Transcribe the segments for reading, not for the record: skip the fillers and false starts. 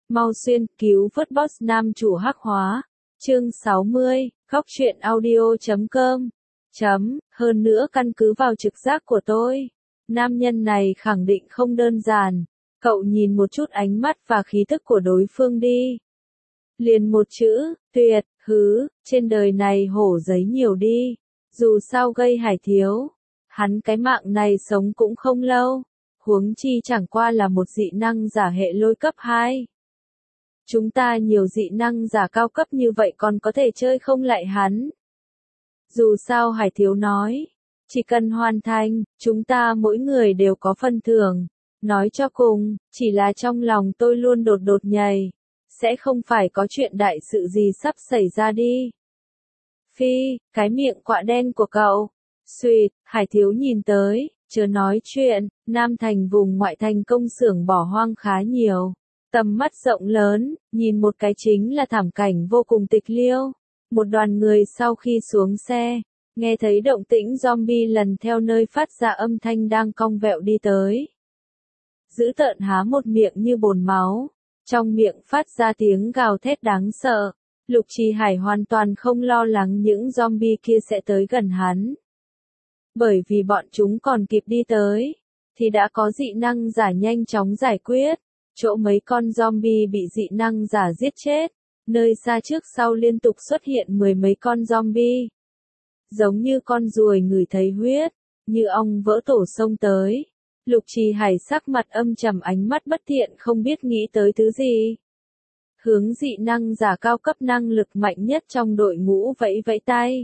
Mau xuyên cứu vớt boss nam chủ hắc hóa. Chương 60, Góc truyện audio.com. Hơn nữa căn cứ vào trực giác của tôi, nam nhân này khẳng định không đơn giản. Cậu nhìn một chút ánh mắt và khí thức của đối phương đi. Liền một chữ, tuyệt, trên đời này hổ giấy nhiều đi. Dù sao gây Hải Thiếu, hắn cái mạng này sống cũng không lâu. Huống chi chẳng qua là một dị năng giả hệ lôi cấp 2. Chúng ta nhiều dị năng giả cao cấp như vậy còn có thể chơi không lại hắn. Dù sao Hải Thiếu nói, chỉ cần hoàn thành, chúng ta mỗi người đều có phần thưởng. Nói cho cùng, chỉ là trong lòng tôi luôn đột đột nhảy. Sẽ không phải có chuyện đại sự gì sắp xảy ra đi. Phi, cái miệng quạ đen của cậu. Xuyệt, Hải Thiếu nhìn tới, chớ nói chuyện, Nam Thành vùng ngoại thành công xưởng bỏ hoang khá nhiều. Tầm mắt rộng lớn, nhìn một cái chính là thảm cảnh vô cùng tịch liêu. Một đoàn người sau khi xuống xe, nghe thấy động tĩnh zombie lần theo nơi phát ra âm thanh đang cong vẹo đi tới. Dữ tợn há một miệng như bồn máu, trong miệng phát ra tiếng gào thét đáng sợ. Lục Trì Hải hoàn toàn không lo lắng những zombie kia sẽ tới gần hắn. Bởi vì bọn chúng còn kịp đi tới, thì đã có dị năng giả nhanh chóng giải quyết. Chỗ mấy con zombie bị dị năng giả giết chết, nơi xa trước sau liên tục xuất hiện mười mấy con zombie. Giống như con ruồi ngửi thấy huyết, như ong vỡ tổ xông tới. Lục Trì Hải sắc mặt âm trầm, ánh mắt bất thiện, không biết nghĩ tới thứ gì. Hướng dị năng giả cao cấp năng lực mạnh nhất trong đội ngũ vẫy vẫy tay.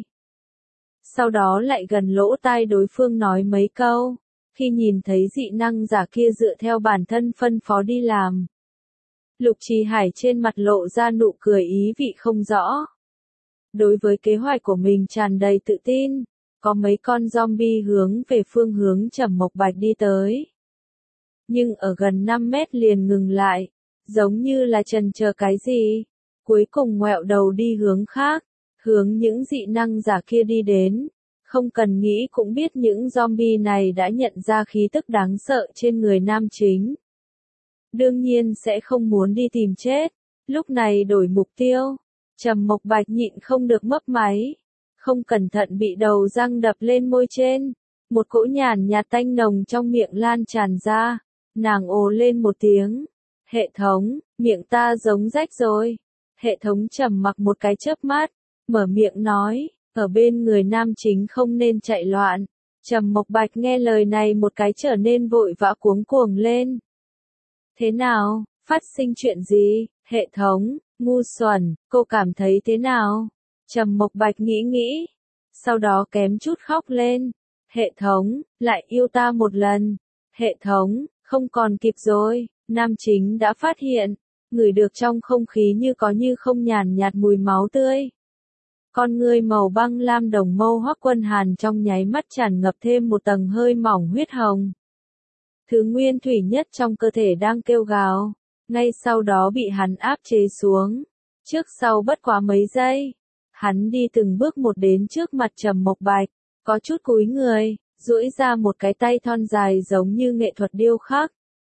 Sau đó lại gần lỗ tai đối phương nói mấy câu. Khi nhìn thấy dị năng giả kia dựa theo bản thân phân phó đi làm, Lục Trì Hải trên mặt lộ ra nụ cười ý vị không rõ. Đối với kế hoạch của mình tràn đầy tự tin, có mấy con zombie hướng về phương hướng Trầm Mộc Bạch đi tới. Nhưng ở gần 5 mét liền ngừng lại, giống như là chần chờ cái gì, cuối cùng ngoẹo đầu đi hướng khác, hướng những dị năng giả kia đi đến. Không cần nghĩ cũng biết những zombie này đã nhận ra khí tức đáng sợ trên người nam chính. Đương nhiên sẽ không muốn đi tìm chết, lúc này đổi mục tiêu. Trầm Mộc Bạch nhịn không được mấp máy, không cẩn thận bị đầu răng đập lên môi trên. Một cỗ nhàn nhạt tanh nồng trong miệng lan tràn ra, nàng ồ lên một tiếng. Hệ thống, miệng ta giống rách rồi. Hệ thống trầm mặc một cái chớp mắt, mở miệng nói. Ở bên người nam chính không nên chạy loạn. Trầm Mộc Bạch nghe lời này một cái trở nên vội vã cuống cuồng lên. Thế nào, phát sinh chuyện gì, hệ thống, ngu xuẩn, cô cảm thấy thế nào? Trầm Mộc Bạch nghĩ nghĩ, sau đó kém chút khóc lên. Hệ thống, lại yêu ta một lần. Hệ thống, không còn kịp rồi, nam chính đã phát hiện, ngửi được trong không khí như có như không nhàn nhạt mùi máu tươi. Con ngươi màu băng lam đồng mâu Hoắc Quân Hàn trong nháy mắt tràn ngập thêm một tầng hơi mỏng huyết hồng. Thứ nguyên thủy nhất trong cơ thể đang kêu gào, ngay sau đó bị hắn áp chế xuống. Trước sau bất quá mấy giây, hắn đi từng bước một đến trước mặt Trầm Mộc Bạch, có chút cúi người, duỗi ra một cái tay thon dài giống như nghệ thuật điêu khắc.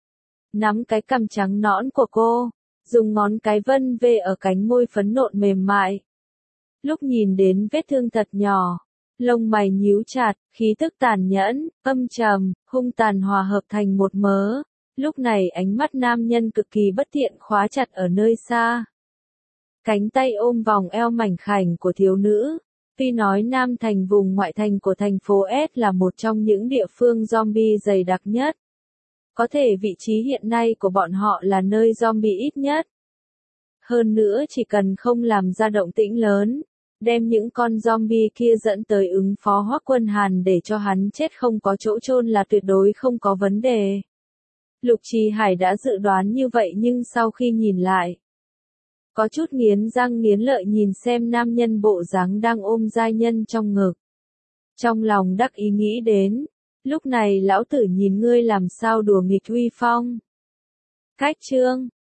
Nắm cái cằm trắng nõn của cô, dùng ngón cái vân về ở cánh môi phấn nộn mềm mại. Lúc nhìn đến vết thương thật nhỏ, lông mày nhíu chặt, khí tức tàn nhẫn, âm trầm, hung tàn hòa hợp thành một mớ. Lúc này ánh mắt nam nhân cực kỳ bất thiện khóa chặt ở nơi xa. Cánh tay ôm vòng eo mảnh khảnh của thiếu nữ. Tuy nói Nam Thành vùng ngoại thành của thành phố S là một trong những địa phương zombie dày đặc nhất. Có thể vị trí hiện nay của bọn họ là nơi zombie ít nhất. Hơn nữa chỉ cần không làm ra động tĩnh lớn, đem những con zombie kia dẫn tới ứng phó Hoắc Quân Hàn để cho hắn chết không có chỗ chôn là tuyệt đối không có vấn đề. Lục Trì Hải đã dự đoán như vậy nhưng sau khi nhìn lại, có chút nghiến răng nghiến lợi nhìn xem nam nhân bộ dáng đang ôm giai nhân trong ngực. Trong lòng đắc ý nghĩ đến, lúc này lão tử nhìn ngươi làm sao đùa nghịch uy phong. Cách chương